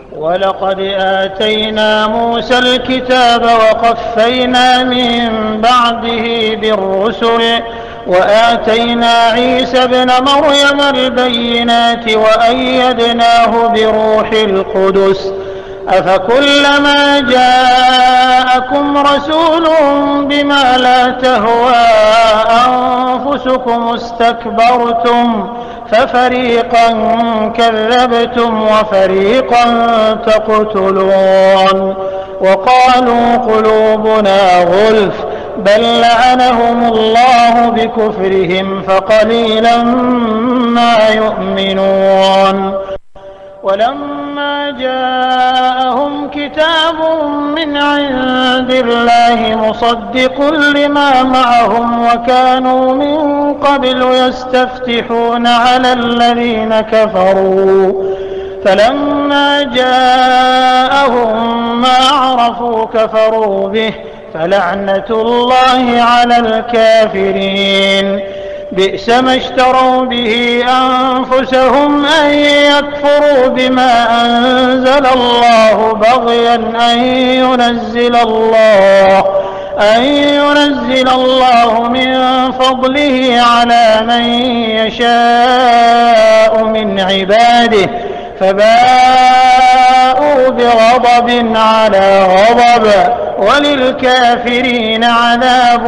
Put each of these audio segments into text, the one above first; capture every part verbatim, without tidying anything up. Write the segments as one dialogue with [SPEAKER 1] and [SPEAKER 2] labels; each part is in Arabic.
[SPEAKER 1] ولقد آتينا موسى الكتاب وقفينا من بعده بالرسل وآتينا عيسى ابن مريم البينات وأيدناه بروح القدس أفكلما جاءكم رسول بما لا تهوى أنفسكم استكبرتم ففريقا كذبتم وفريقا تقتلون وقالوا قلوبنا غلف بل لعنهم الله بكفرهم فقليلا ما يؤمنون ولما جاءهم كتاب من عند الله مصدق لما معهم وكانوا من قبل يستفتحون على الذين كفروا فلما جاءهم ما عرفوا كفروا به فلعنة الله على الكافرين بئس ما اشتروا به أنفسهم أن يكفروا بما أنزل الله بغيا أن ينزل الله أن ينزل الله من فضله على من يشاء من عباده فباءوا بغضب على غضب وللكافرين عذاب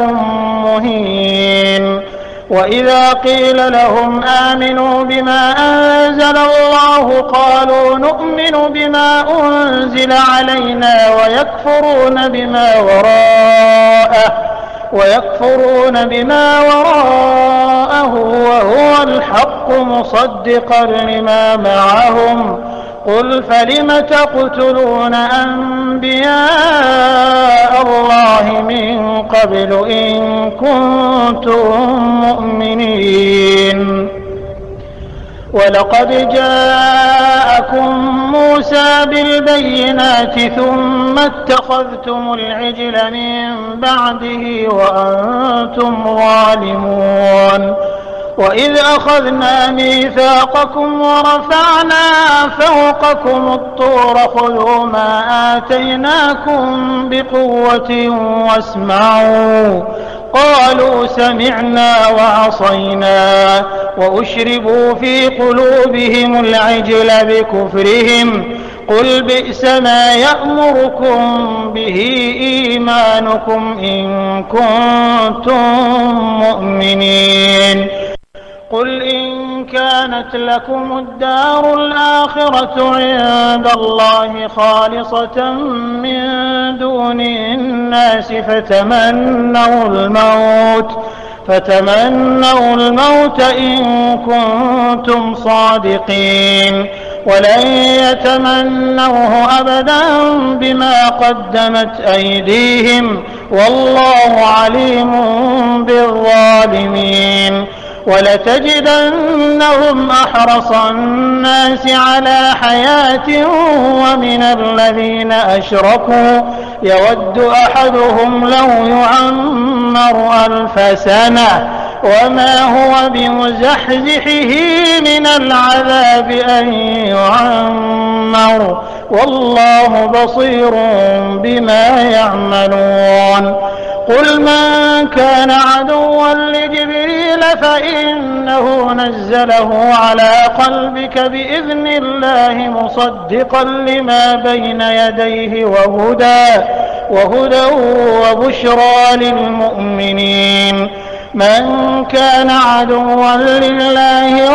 [SPEAKER 1] مهين وإذا قيل لهم آمنوا بما أنزل الله قالوا نؤمن بما أنزل علينا ويكفرون بما وراءه ويكفرون بما وراءه وهو الحق مصدقا لما معهم قل فلم تقتلون أنبياء الله من قبل إن كنتم مؤمنين ولقد جاءكم موسى بالبينات ثم اتخذتم العجل من بعده وأنتم ظالمون وإذ أخذنا ميثاقكم ورفعنا فوقكم الطور خذوا ما آتيناكم بقوة واسمعوا قالوا سمعنا وعصينا وأشربوا في قلوبهم العجل بكفرهم قل بئس ما يأمركم به إيمانكم إن كنتم مؤمنين قل إن كانت لكم الدار الآخرة عند الله خالصة من دون الناس فتمنوا الموت فتمنوا الموت إن كنتم صادقين ولن يتمنوه أبدا بما قدمت أيديهم والله عليم بالظالمين ولتجدنهم أحرص الناس على حياة ومن الذين أشركوا يود أحدهم لو يعمر ألف سنة وما هو بمزحزحه من العذاب أن يعمر والله بصير بما يعملون قل من كان عدوا لجبريل فإنه نزله على قلبك بإذن الله مصدقا لما بين يديه وهدى وهدى وبشرى للمؤمنين من كان عدوا لله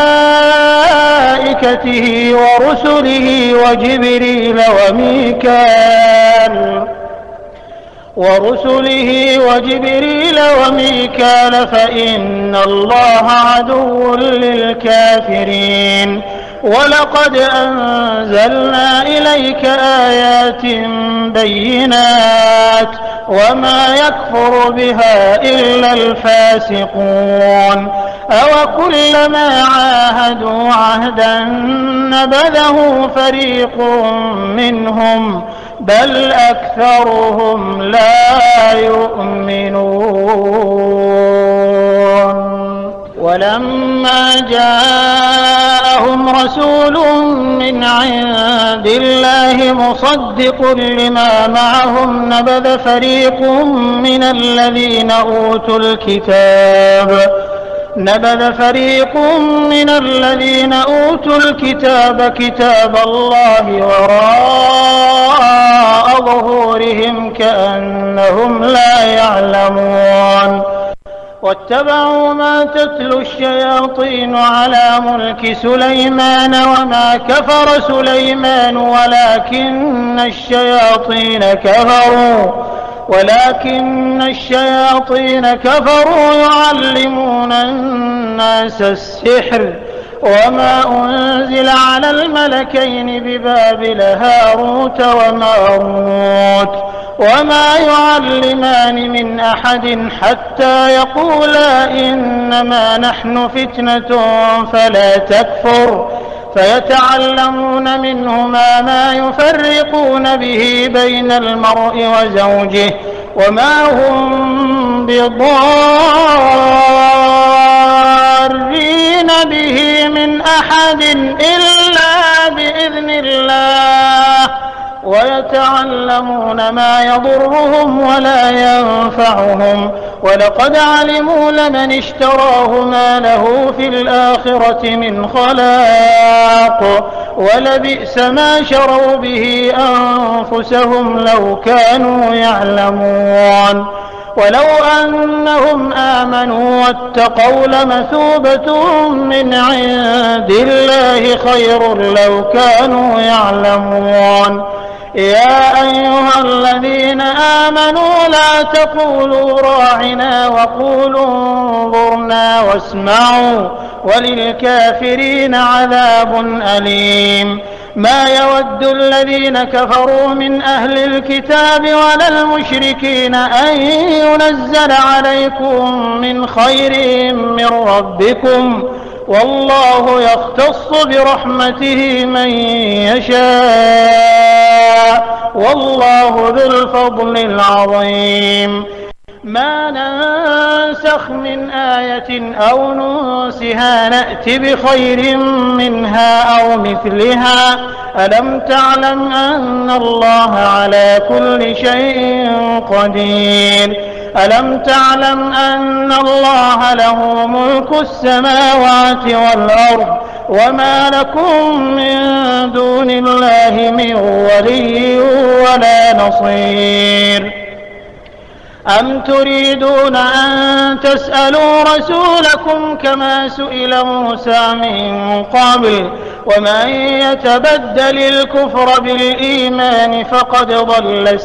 [SPEAKER 1] وملائكته ورسله وجبريل وميكال ورسله وجبريل وميكال فإن الله عدو للكافرين ولقد أنزلنا إليك آيات بينات وما يكفر بها إلا الفاسقون أوكلما عاهدوا عهدا نبذه فريق منهم بل أكثرهم لا يؤمنون ولما جاء جاءهم رسول من عند الله مصدق لما معهم نبذ فريق من الذين أوتوا الكتاب نبذ فريق من الذين أوتوا الكتاب كتاب الله وراء ظهورهم كأنهم لا يعلمون واتبعوا ما تتلو الشياطين على ملك سليمان وما كفر سليمان ولكن الشياطين كفروا ولكن الشياطين كفروا يعلمون الناس السحر وما أنزل على الملكين ببابل هاروت وماروت وما يعلمان من أحد حتى يقولا إنما نحن فتنة فلا تكفر فيتعلمون منهما ما يفرقون به بين المرء وزوجه وما هم بضارين به من أحد إلا بإذن الله ويتعلمون ما يضرهم ولا ينفعهم ولقد علموا لمن اشتراه ما له في الآخرة من خلاق ولبئس ما شروا به أنفسهم لو كانوا يعلمون ولو أنهم آمنوا واتقوا لمثوبة من عند الله خير لو كانوا يعلمون يا أيها الذين آمنوا لا تقولوا راعنا وقولوا انظرنا واسمعوا وللكافرين عذاب أليم ما يود الذين كفروا من أهل الكتاب ولا المشركين أن ينزل عليكم من خير من ربكم والله يختص برحمته من يشاء والله ذو الفضل العظيم ما ننسخ من آية أو ننسها نأت بخير منها أو مثلها ألم تعلم أن الله على كل شيء قدير ألم تعلم أن الله له ملك السماوات والأرض وما لكم من دون الله من ولي ولا نصير أم تريدون أن تسألوا رسولكم كما سئل موسى من قبل ومن يتبدل الكفر بالإيمان فقد ضل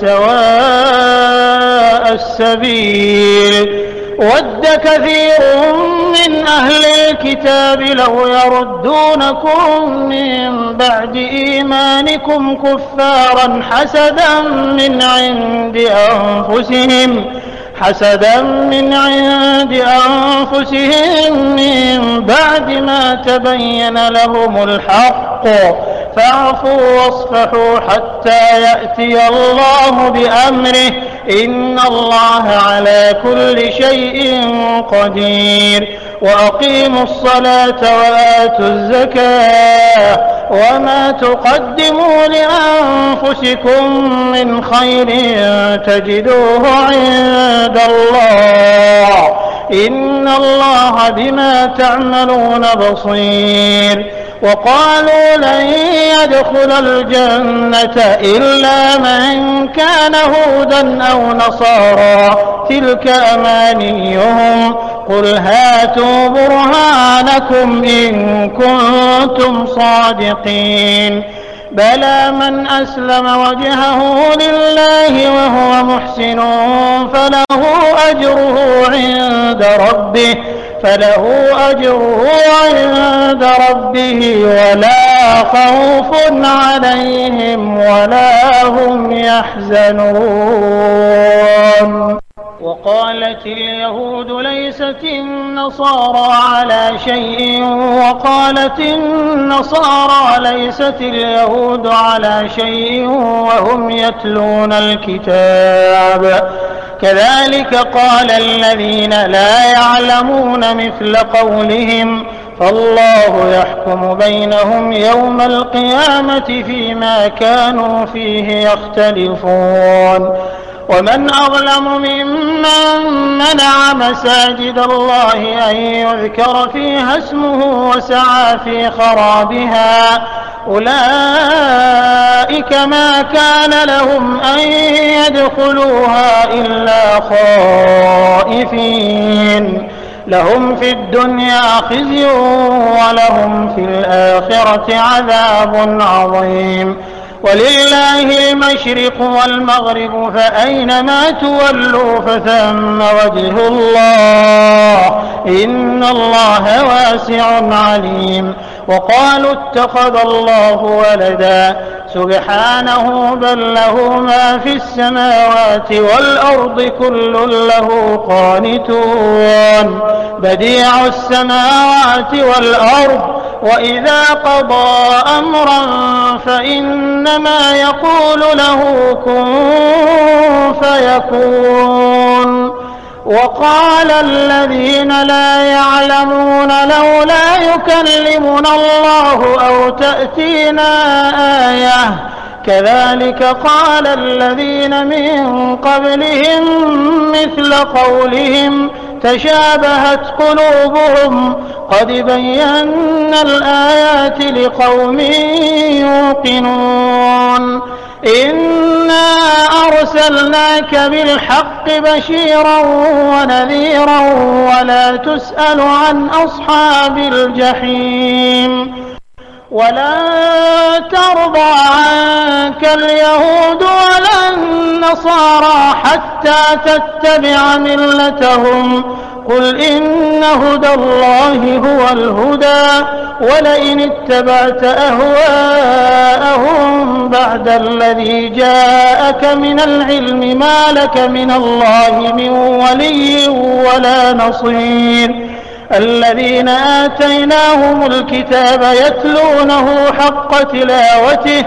[SPEAKER 1] سواء السبيل ود كثير من أهل الكتاب لو يردونكم من بعد إيمانكم كفارا حسدا من عند أنفسهم حسدا من عند أنفسهم من بعد ما تبين لهم الحق فاعفوا واصفحوا حتى يأتي الله بأمره إن الله على كل شيء قدير وأقيموا الصلاة وآتوا الزكاة وما تقدموا لأنفسكم من خير تجدوه عند الله إن الله بما تعملون بصير وقالوا لن يدخل الجنة إلا من كان هودا أو نصارى تلك أمانيهم قل هاتوا برهانكم إن كنتم صادقين بلى من أسلم وجهه لله وهو محسن فله أجره عند ربه فله أجره عند ربه ولا خوف عليهم ولا هم يحزنون وقالت اليهود ليست النصارى على شيء وقالت النصارى ليست اليهود على شيء وهم يتلون الكتاب كذلك قال الذين لا يعلمون مثل قولهم فالله يحكم بينهم يوم القيامة فيما كانوا فيه يختلفون. ومن أظلم ممن منع مساجد الله أن يذكر فيها اسمه وسعى في خرابها أولئك ما كان لهم أن يدخلوها إلا خائفين لهم في الدنيا خزي ولهم في الآخرة عذاب عظيم. ولله المشرق والمغرب فأينما تولوا فثم وجه الله إن الله واسع عليم. وقالوا اتخذ الله ولدا سبحانه بل له ما في السماوات والأرض كل له قانتون بديع السماوات والأرض وإذا قضى أمرا فإنما يقول له كن فيكون. وقال الذين لا يعلمون لولا يكلمنا الله أو تأتينا آية كذلك قال الذين من قبلهم مثل قولهم تشابهت قلوبهم قد بينا الآيات لقوم يوقنون. إنا أرسلناك بالحق بشيرا ونذيرا ولا تسأل عن أصحاب الجحيم. ولا ترضى عنك اليهود ولا النصارى حتى تتبع ملتهم قل إن هدى الله هو الهدى ولئن اتبعت أهواءهم بعد الذي جاءك من العلم ما لك من الله من ولي ولا نصير. الذين آتيناهم الكتاب يتلونه حق تلاوته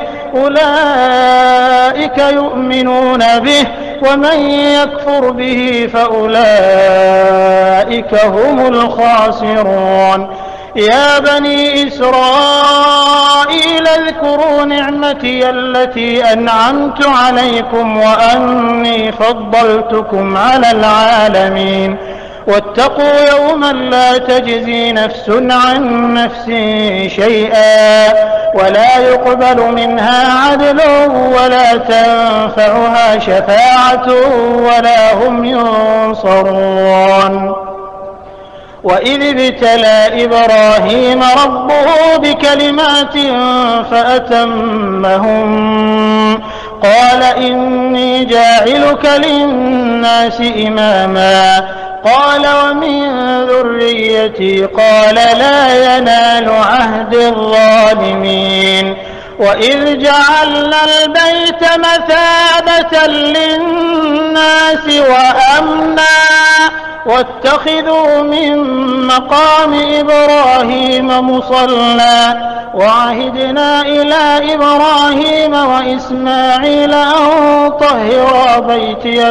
[SPEAKER 1] أولئك يؤمنون به ومن يكفر به فأولئك هم الخاسرون. يا بني إسرائيل اذكروا نعمتي التي أنعمت عليكم وأني فضلتكم على العالمين. واتقوا يوما لا تجزي نفس عن نفس شيئا ولا يقبل منها عدل ولا تنفعها شفاعة ولا هم ينصرون. وإذ ابتلى إبراهيم ربه بكلمات فأتمهم قال إني جاعلك للناس إماما قال ومن ذريتي قال لا ينال عهد الظالمين. وإذ جعلنا البيت مثابة للناس وأمنا واتخذوا من مقام إبراهيم مصلى وعهدنا إلى إبراهيم وإسماعيل أن طهرا بيتي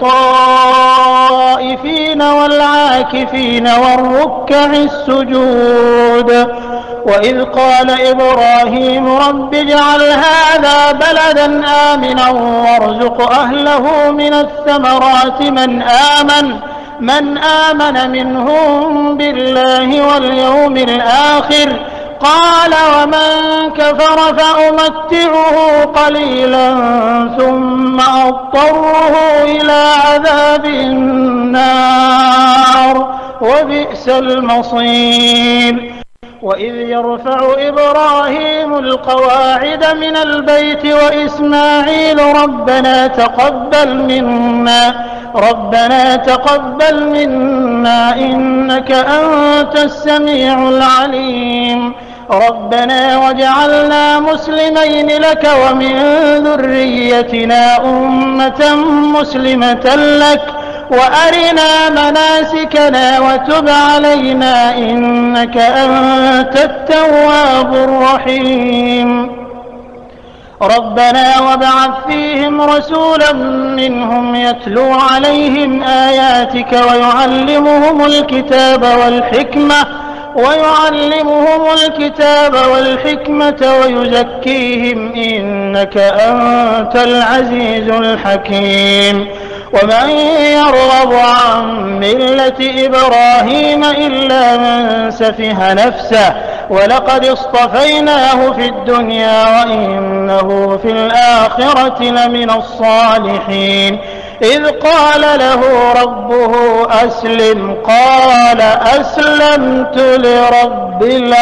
[SPEAKER 1] للطائفين والعاكفين والركع السجود. وإذ قال إبراهيم رب اجعل هذا بلدا آمنا وارزق أهله من الثمرات من آمن من آمن منهم بالله واليوم الآخر قال ومن كفر فأمتعه قليلا ثم أضطره إلى عذاب النار وبئس المصير. وإذ يرفع إبراهيم القواعد من البيت وإسماعيل ربنا تقبل منا ربنا تقبل منا إنك أنت السميع العليم ربنا واجعلنا مسلمين لك ومن ذريتنا أمة مسلمة لك وأرنا مناسكنا وتب علينا إنك أنت التواب الرحيم. ربنا وابعث فيهم رسولا منهم يتلو عليهم آياتك ويعلمهم الكتاب والحكمة ويعلمهم الكتاب والحكمة ويزكيهم إنك أنت العزيز الحكيم. ومن يرغب عن ملة إبراهيم إلا من سفه نفسه ولقد اصطفيناه في الدنيا وإنه في الآخرة لمن الصالحين. إذ قال له ربه أسلم قال أسلمت لرب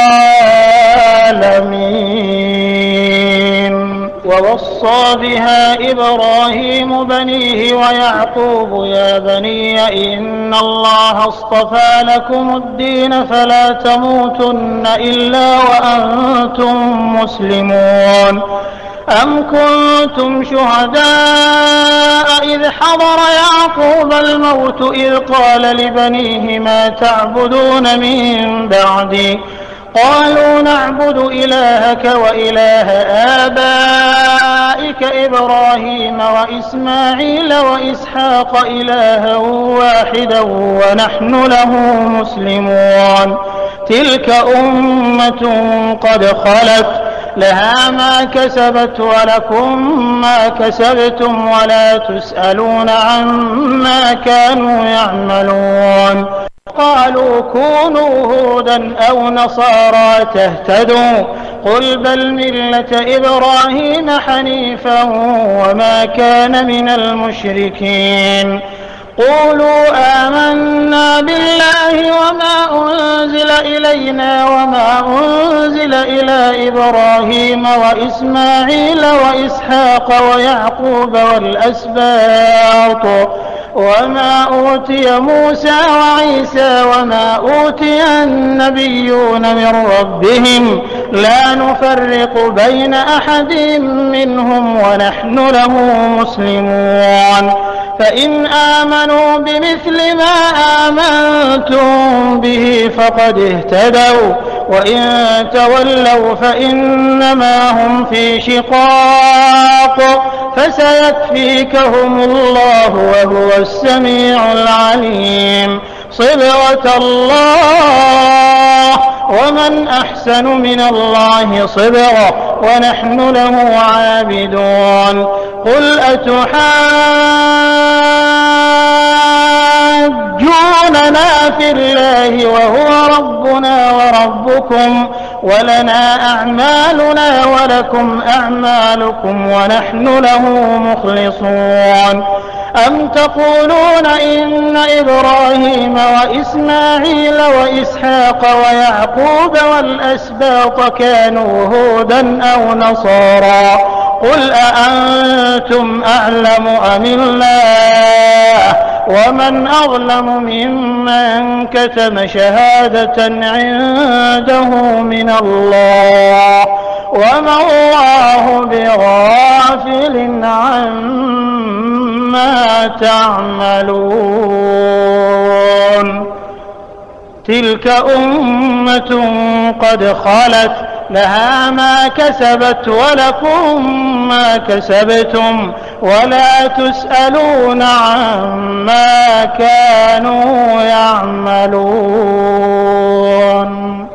[SPEAKER 1] العالمين. ووصى بها إبراهيم بنيه ويعقوب يا بني إن الله اصطفى لكم الدين فلا تموتن إلا وأنتم مسلمون. أم كنتم شهداء إذ حضر يعقوب الموت إذ قال لبنيه ما تعبدون من بعدي قالوا نعبد إلهك وإله آبائك إبراهيم وإسماعيل وإسحاق إلها واحدا ونحن له مسلمون. تلك أمة قد خلت لها ما كسبت ولكم ما كسبتم ولا تسألون عما كانوا يعملون. قالوا كونوا هودا أو نصارى تهتدوا قل بل ملة إبراهيم حنيفا وما كان من المشركين. قولوا آمنا بالله وما أنزل إلينا وما أنزل إلى إبراهيم وإسماعيل وإسحاق ويعقوب والأسباط وما أوتي موسى وعيسى وما أوتي النبيون من ربهم لا نفرق بين أحد منهم ونحن له مسلمون. فإن آمنوا بمثل ما آمنتم به فقد اهتدوا وإن تولوا فإنما هم في شقاق فسيكفيكهم الله وهو السميع العليم. صبغة الله ومن أحسن من الله صبغة ونحن له عابدون. قل أتحاجوننا في الله وهو ربنا وربكم ولنا أعمالنا ولكم أعمالكم ونحن له مخلصون. أم تقولون إن إبراهيم وإسماعيل وإسحاق ويعقوب والأسباط كانوا هودا أو نصارى قل أأنتم أعلم أم الله ومن أظلم ممن كتم شهادة عنده من الله وما الله بغافل عما تعملون. تلك أمة قد خلت لها ما كسبت ولكم ما كسبتم ولا تسألون عما كانوا يعملون.